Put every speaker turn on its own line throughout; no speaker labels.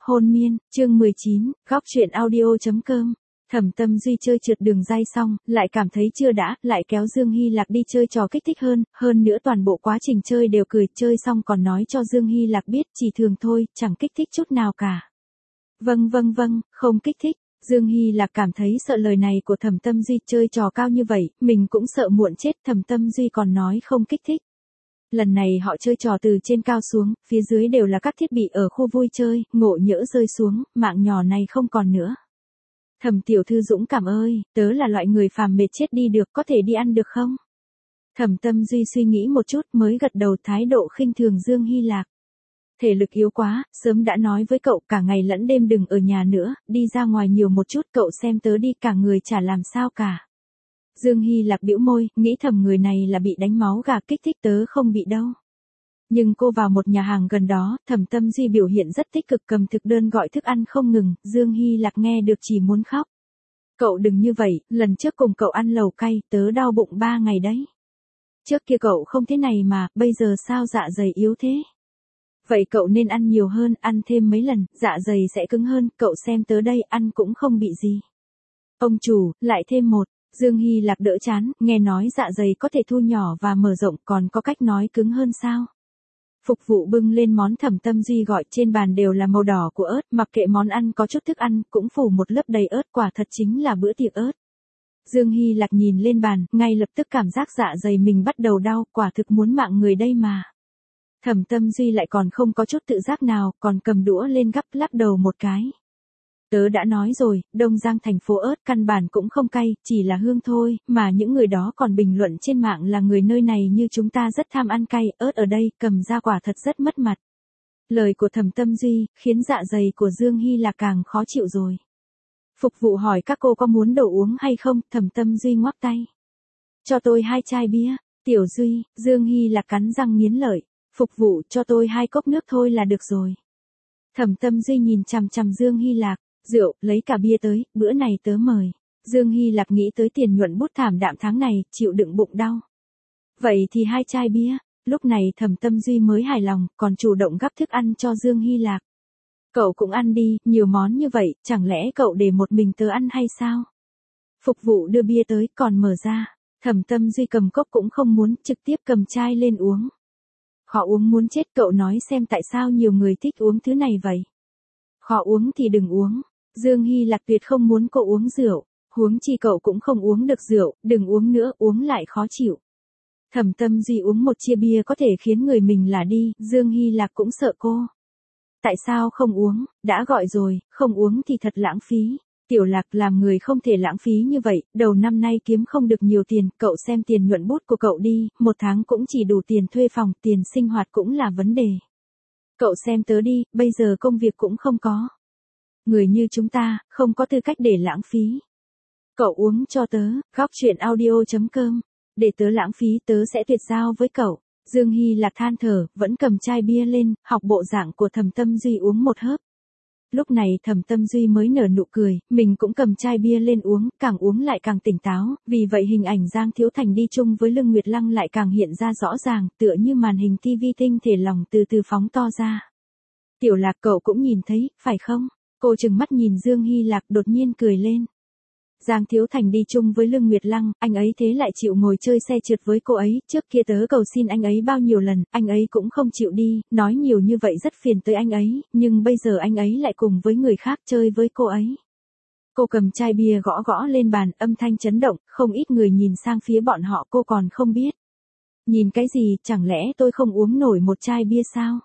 Hôn miên, chương 19, góc truyện audio.com. Thẩm Tâm Duy chơi trượt đường ray xong, lại cảm thấy chưa đã, lại kéo Dương Hy Lạc đi chơi trò kích thích hơn nữa toàn bộ quá trình chơi đều cười, chơi xong còn nói cho Dương Hy Lạc biết chỉ thường thôi, chẳng kích thích chút nào cả. Vâng, không kích thích. Dương Hy Lạc cảm thấy sợ lời này của Thẩm Tâm Duy, chơi trò cao như vậy, mình cũng sợ muộn chết. Thẩm Tâm Duy còn nói không kích thích. Lần này họ chơi trò từ trên cao xuống, phía dưới đều là các thiết bị ở khu vui chơi, ngộ nhỡ rơi xuống, mạng nhỏ này không còn nữa. Thẩm tiểu thư dũng cảm ơi, tớ là loại người phàm mệt chết đi được, có thể đi ăn được không? Thẩm Tâm Duy suy nghĩ một chút mới gật đầu, thái độ khinh thường Dương Hy Lạc. Thể lực yếu quá, sớm đã nói với cậu cả ngày lẫn đêm đừng ở nhà nữa, đi ra ngoài nhiều một chút, cậu xem tớ đi cả người chả làm sao cả. Dương Hy Lạc bĩu môi, nghĩ thầm người này là bị đánh máu gà, kích thích tớ không bị đâu. Nhưng cô vào một nhà hàng gần đó, Thẩm Tâm Duy biểu hiện rất tích cực, cầm thực đơn gọi thức ăn không ngừng, Dương Hy Lạc nghe được chỉ muốn khóc. Cậu đừng như vậy, lần trước cùng cậu ăn lẩu cay, tớ đau bụng 3 ngày đấy. Trước kia cậu không thế này mà, bây giờ sao dạ dày yếu thế? Vậy cậu nên ăn nhiều hơn, ăn thêm mấy lần, dạ dày sẽ cứng hơn, cậu xem tớ đây, ăn cũng không bị gì. Ông chủ, lại thêm một. Dương Hy Lạc đỡ chán, nghe nói dạ dày có thể thu nhỏ và mở rộng, còn có cách nói cứng hơn sao? Phục vụ bưng lên món Thẩm Tâm Duy gọi, trên bàn đều là màu đỏ của ớt, mặc kệ món ăn có chút thức ăn, cũng phủ một lớp đầy ớt, quả thật chính là bữa tiệc ớt. Dương Hy Lạc nhìn lên bàn, ngay lập tức cảm giác dạ dày mình bắt đầu đau, quả thực muốn mạng người đây mà. Thẩm Tâm Duy lại còn không có chút tự giác nào, còn cầm đũa lên gắp, lắc đầu một cái. Tớ đã nói rồi, Đông Giang thành phố ớt căn bản cũng không cay, chỉ là hương thôi, mà những người đó còn bình luận trên mạng là người nơi này như chúng ta rất tham ăn cay, ớt ở đây, cầm ra quả thật rất mất mặt. Lời của Thẩm Tâm Duy, khiến dạ dày của Dương Hy Lạc càng khó chịu rồi. Phục vụ hỏi các cô có muốn đồ uống hay không, Thẩm Tâm Duy ngoắc tay. Cho tôi 2 chai bia, Tiểu Duy, Dương Hy Lạc cắn răng nghiến lợi. Phục vụ cho tôi 2 cốc nước thôi là được rồi. Thẩm Tâm Duy nhìn chằm chằm Dương Hy Lạc. Rượu, lấy cả bia tới, bữa này tớ mời. Dương Hy Lạc nghĩ tới tiền nhuận bút thảm đạm tháng này, chịu đựng bụng đau. Vậy thì 2 chai bia, lúc này Thẩm Tâm Duy mới hài lòng, còn chủ động gắp thức ăn cho Dương Hy Lạc. Cậu cũng ăn đi, nhiều món như vậy, chẳng lẽ cậu để một mình tớ ăn hay sao? Phục vụ đưa bia tới, còn mở ra. Thẩm Tâm Duy cầm cốc cũng không muốn, trực tiếp cầm chai lên uống. Khó uống muốn chết, cậu nói xem tại sao nhiều người thích uống thứ này vậy? Khó uống thì đừng uống. Dương Hy Lạc tuyệt không muốn cậu uống rượu, huống chi cậu cũng không uống được rượu, đừng uống nữa, uống lại khó chịu. Thẩm Tâm Duy uống một chia bia có thể khiến người mình lả đi, Dương Hy Lạc cũng sợ cô. Tại sao không uống, đã gọi rồi, không uống thì thật lãng phí. Tiểu Lạc, làm người không thể lãng phí như vậy, đầu năm nay kiếm không được nhiều tiền, cậu xem tiền nhuận bút của cậu đi, một tháng cũng chỉ đủ tiền thuê phòng, tiền sinh hoạt cũng là vấn đề. Cậu xem tớ đi, bây giờ công việc cũng không có. Người như chúng ta, không có tư cách để lãng phí. Cậu uống cho tớ, góc truyện audio.com. Để tớ lãng phí tớ sẽ tuyệt giao với cậu. Dương Hy Lạc than thở, vẫn cầm chai bia lên, học bộ dạng của Thẩm Tâm Duy uống một hớp. Lúc này Thẩm Tâm Duy mới nở nụ cười, mình cũng cầm chai bia lên uống, càng uống lại càng tỉnh táo, vì vậy hình ảnh Giang Thiếu Thành đi chung với Lương Nguyệt Lăng lại càng hiện ra rõ ràng, tựa như màn hình TV tinh thể lòng từ từ phóng to ra. Tiểu Lạc, cậu cũng nhìn thấy, phải không? Cô trừng mắt nhìn Dương Hy Lạc, đột nhiên cười lên. Giang Thiếu Thành đi chung với Lương Nguyệt Lăng, anh ấy thế lại chịu ngồi chơi xe trượt với cô ấy, trước kia tớ cầu xin anh ấy bao nhiêu lần, anh ấy cũng không chịu đi, nói nhiều như vậy rất phiền tới anh ấy, nhưng bây giờ anh ấy lại cùng với người khác chơi với cô ấy. Cô cầm chai bia gõ gõ lên bàn, âm thanh chấn động, không ít người nhìn sang phía bọn họ, cô còn không biết. Nhìn cái gì, chẳng lẽ tôi không uống nổi một chai bia sao?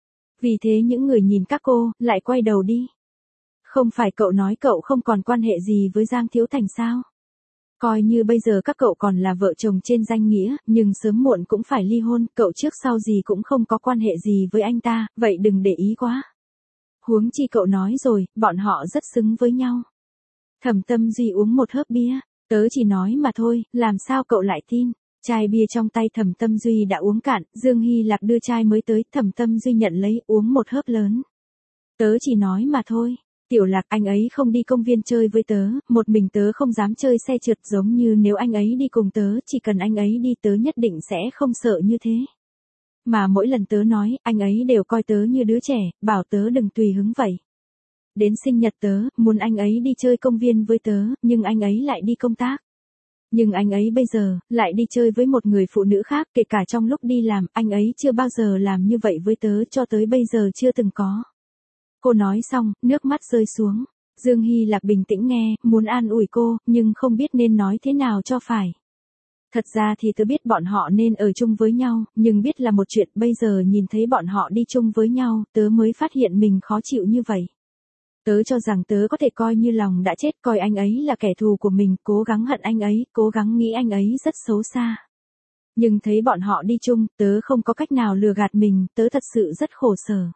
Vì thế những người nhìn các cô, lại quay đầu đi. Không phải cậu nói cậu không còn quan hệ gì với Giang Thiếu Thành sao? Coi như bây giờ các cậu còn là vợ chồng trên danh nghĩa, nhưng sớm muộn cũng phải ly hôn, cậu trước sau gì cũng không có quan hệ gì với anh ta, vậy đừng để ý quá. Huống chi cậu nói rồi, bọn họ rất xứng với nhau. Thẩm Tâm Duy uống một hớp bia, tớ chỉ nói mà thôi, làm sao cậu lại tin? Chai bia trong tay Thẩm Tâm Duy đã uống cạn, Dương Hy Lạc đưa chai mới tới, Thẩm Tâm Duy nhận lấy, uống một hớp lớn. Tớ chỉ nói mà thôi. Tiểu Lạc, anh ấy không đi công viên chơi với tớ, một mình tớ không dám chơi xe trượt, giống như nếu anh ấy đi cùng tớ, chỉ cần anh ấy đi tớ nhất định sẽ không sợ như thế. Mà mỗi lần tớ nói, anh ấy đều coi tớ như đứa trẻ, bảo tớ đừng tùy hứng vậy. Đến sinh nhật tớ, muốn anh ấy đi chơi công viên với tớ, nhưng anh ấy lại đi công tác. Nhưng anh ấy bây giờ, lại đi chơi với một người phụ nữ khác, kể cả trong lúc đi làm, anh ấy chưa bao giờ làm như vậy với tớ, cho tới bây giờ chưa từng có. Cô nói xong, nước mắt rơi xuống. Dương Hy Lạc bình tĩnh nghe, muốn an ủi cô, nhưng không biết nên nói thế nào cho phải. Thật ra thì tớ biết bọn họ nên ở chung với nhau, nhưng biết là một chuyện, bây giờ nhìn thấy bọn họ đi chung với nhau, tớ mới phát hiện mình khó chịu như vậy. Tớ cho rằng tớ có thể coi như lòng đã chết, coi anh ấy là kẻ thù của mình, cố gắng hận anh ấy, cố gắng nghĩ anh ấy rất xấu xa. Nhưng thấy bọn họ đi chung, tớ không có cách nào lừa gạt mình, tớ thật sự rất khổ sở.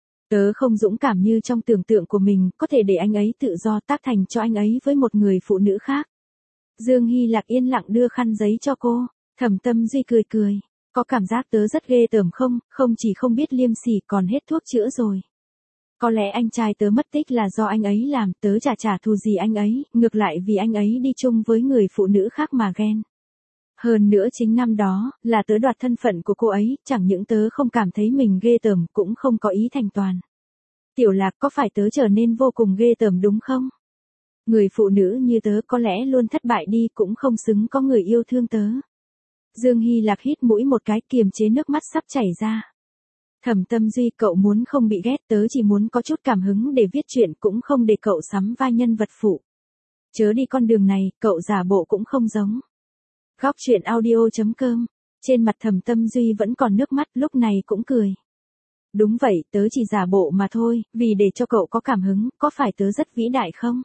Tớ không dũng cảm như trong tưởng tượng của mình, có thể để anh ấy tự do tác thành cho anh ấy với một người phụ nữ khác. Dương Hy Lạc yên lặng đưa khăn giấy cho cô, Thẩm Tâm Duy cười cười. Có cảm giác tớ rất ghê tởm không, không chỉ không biết liêm sỉ còn hết thuốc chữa rồi. Có lẽ anh trai tớ mất tích là do anh ấy làm, tớ trả thù gì anh ấy, ngược lại vì anh ấy đi chung với người phụ nữ khác mà ghen. Hơn nữa chính năm đó, là tớ đoạt thân phận của cô ấy, chẳng những tớ không cảm thấy mình ghê tởm, cũng không có ý thành toàn. Tiểu Lạc, có phải tớ trở nên vô cùng ghê tởm đúng không? Người phụ nữ như tớ có lẽ luôn thất bại đi, cũng không xứng có người yêu thương tớ. Dương Hy Lạc hít mũi một cái, kiềm chế nước mắt sắp chảy ra. Thẩm Tâm Duy, cậu muốn không bị ghét, tớ chỉ muốn có chút cảm hứng để viết chuyện, cũng không để cậu sắm vai nhân vật phụ. Chớ đi con đường này, cậu giả bộ cũng không giống. Góc truyện audio.com. Trên mặt Thẩm Tâm Duy vẫn còn nước mắt, lúc này cũng cười. Đúng vậy, tớ chỉ giả bộ mà thôi, vì để cho cậu có cảm hứng, có phải tớ rất vĩ đại không?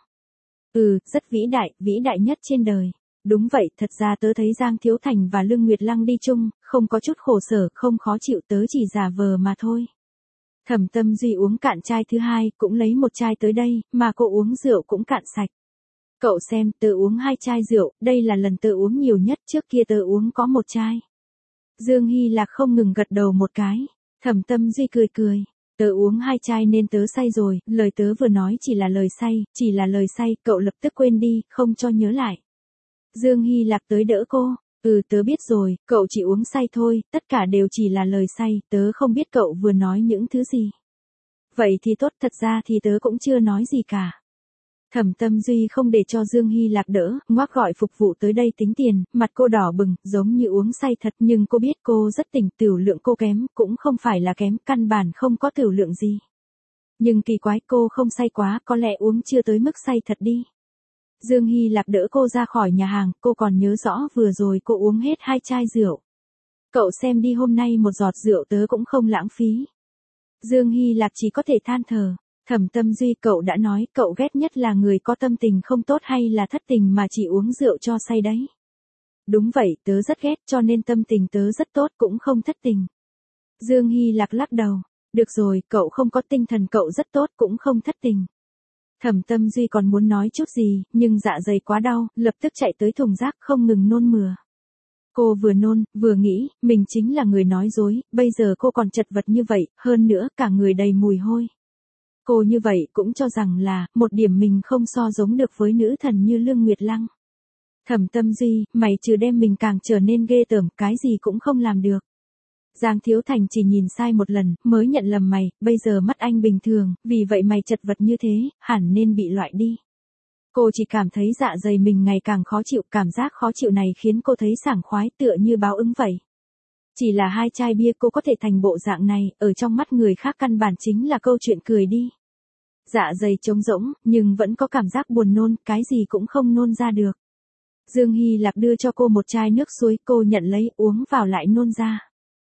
Ừ, rất vĩ đại nhất trên đời. Đúng vậy, thật ra tớ thấy Giang Thiếu Thành và Lương Nguyệt Lăng đi chung, không có chút khổ sở, không khó chịu, tớ chỉ giả vờ mà thôi. Thẩm Tâm Duy uống cạn chai thứ hai, cũng lấy một chai tới đây, mà cô uống rượu cũng cạn sạch. Cậu xem, tớ uống 2 chai rượu, đây là lần tớ uống nhiều nhất, trước kia tớ uống có 1 chai. Dương Hy Lạc không ngừng gật đầu một cái. Thẩm Tâm Duy cười cười. Tớ uống 2 chai nên tớ say rồi, lời tớ vừa nói chỉ là lời say, chỉ là lời say, cậu lập tức quên đi, không cho nhớ lại. Dương Hy Lạc tới đỡ cô. Tớ biết rồi, cậu chỉ uống say thôi, tất cả đều chỉ là lời say, tớ không biết cậu vừa nói những thứ gì. Vậy thì tốt, thật ra thì tớ cũng chưa nói gì cả. Thẩm Tâm Duy không để cho Dương Hy Lạc đỡ, ngoác gọi phục vụ tới đây tính tiền, mặt cô đỏ bừng, giống như uống say thật, nhưng cô biết cô rất tỉnh, tiểu lượng cô kém, cũng không phải là kém, căn bản không có tiểu lượng gì. Nhưng kỳ quái, cô không say quá, có lẽ uống chưa tới mức say thật đi. Dương Hy Lạc đỡ cô ra khỏi nhà hàng, cô còn nhớ rõ vừa rồi cô uống hết 2 chai rượu. Cậu xem đi, hôm nay một giọt rượu tớ cũng không lãng phí. Dương Hy Lạc chỉ có thể than thở. Thẩm Tâm Duy, cậu đã nói, cậu ghét nhất là người có tâm tình không tốt hay là thất tình mà chỉ uống rượu cho say đấy. Đúng vậy, tớ rất ghét, cho nên tâm tình tớ rất tốt, cũng không thất tình. Dương Hy Lạc lắc đầu. Được rồi, cậu không có tinh thần, cậu rất tốt, cũng không thất tình. Thẩm Tâm Duy còn muốn nói chút gì, nhưng dạ dày quá đau, lập tức chạy tới thùng rác, không ngừng nôn mửa. Cô vừa nôn, vừa nghĩ, mình chính là người nói dối, bây giờ cô còn chật vật như vậy, hơn nữa, cả người đầy mùi hôi. Cô như vậy cũng cho rằng là, một điểm mình không so giống được với nữ thần như Lương Nguyệt Lăng. Thẩm Tâm Duy, mày trừ đem mình càng trở nên ghê tởm, cái gì cũng không làm được. Giang Thiếu Thành chỉ nhìn sai một lần, mới nhận lầm mày, bây giờ mắt anh bình thường, vì vậy mày chật vật như thế, hẳn nên bị loại đi. Cô chỉ cảm thấy dạ dày mình ngày càng khó chịu, cảm giác khó chịu này khiến cô thấy sảng khoái, tựa như báo ứng vậy. Chỉ là 2 chai bia cô có thể thành bộ dạng này, ở trong mắt người khác căn bản chính là câu chuyện cười đi. Dạ dày trống rỗng, nhưng vẫn có cảm giác buồn nôn, cái gì cũng không nôn ra được. Dương Hy Lạc đưa cho cô một chai nước suối, cô nhận lấy, uống vào lại nôn ra.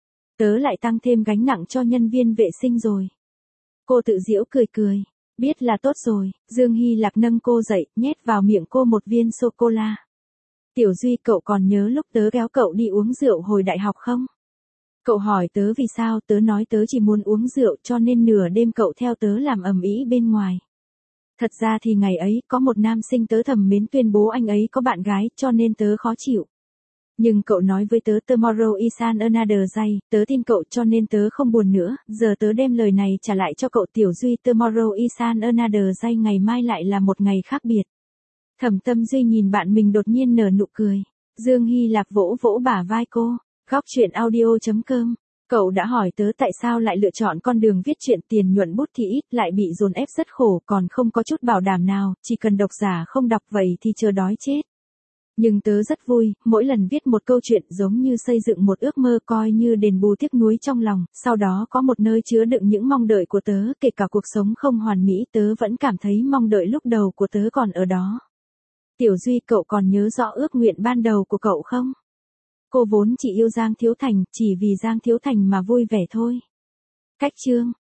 Tớ lại tăng thêm gánh nặng cho nhân viên vệ sinh rồi. Cô tự giễu cười cười. Biết là tốt rồi, Dương Hy Lạc nâng cô dậy, nhét vào miệng cô một viên sô-cô-la. Tiểu Duy, cậu còn nhớ lúc tớ kéo cậu đi uống rượu hồi đại học không? Cậu hỏi tớ vì sao, tớ nói tớ chỉ muốn uống rượu, cho nên nửa đêm cậu theo tớ làm ầm ĩ bên ngoài. Thật ra thì ngày ấy, có một nam sinh tớ thầm mến tuyên bố anh ấy có bạn gái, cho nên tớ khó chịu. Nhưng cậu nói với tớ tomorrow is another day, tớ tin cậu cho nên tớ không buồn nữa, giờ tớ đem lời này trả lại cho cậu. Tiểu Duy, tomorrow is another day, ngày mai lại là một ngày khác biệt. Thẩm Tâm Duy nhìn bạn mình đột nhiên nở nụ cười. Dương Hy Lạc vỗ vỗ bả vai cô. Góc truyện audio.com Cậu đã hỏi tớ tại sao lại lựa chọn con đường viết truyện tiền nhuận bút thì ít, lại bị dồn ép rất khổ, còn không có chút bảo đảm nào, chỉ cần độc giả không đọc vậy thì chờ đói chết. Nhưng tớ rất vui, mỗi lần viết một câu chuyện giống như xây dựng một ước mơ, coi như đền bù tiếc nuối trong lòng, sau đó có một nơi chứa đựng những mong đợi của tớ, kể cả cuộc sống không hoàn mỹ, tớ vẫn cảm thấy mong đợi lúc đầu của tớ còn ở đó. Tiểu Duy, cậu còn nhớ rõ ước nguyện ban đầu của cậu không? Cô vốn chỉ yêu Giang Thiếu Thành, chỉ vì Giang Thiếu Thành mà vui vẻ thôi. Cách chương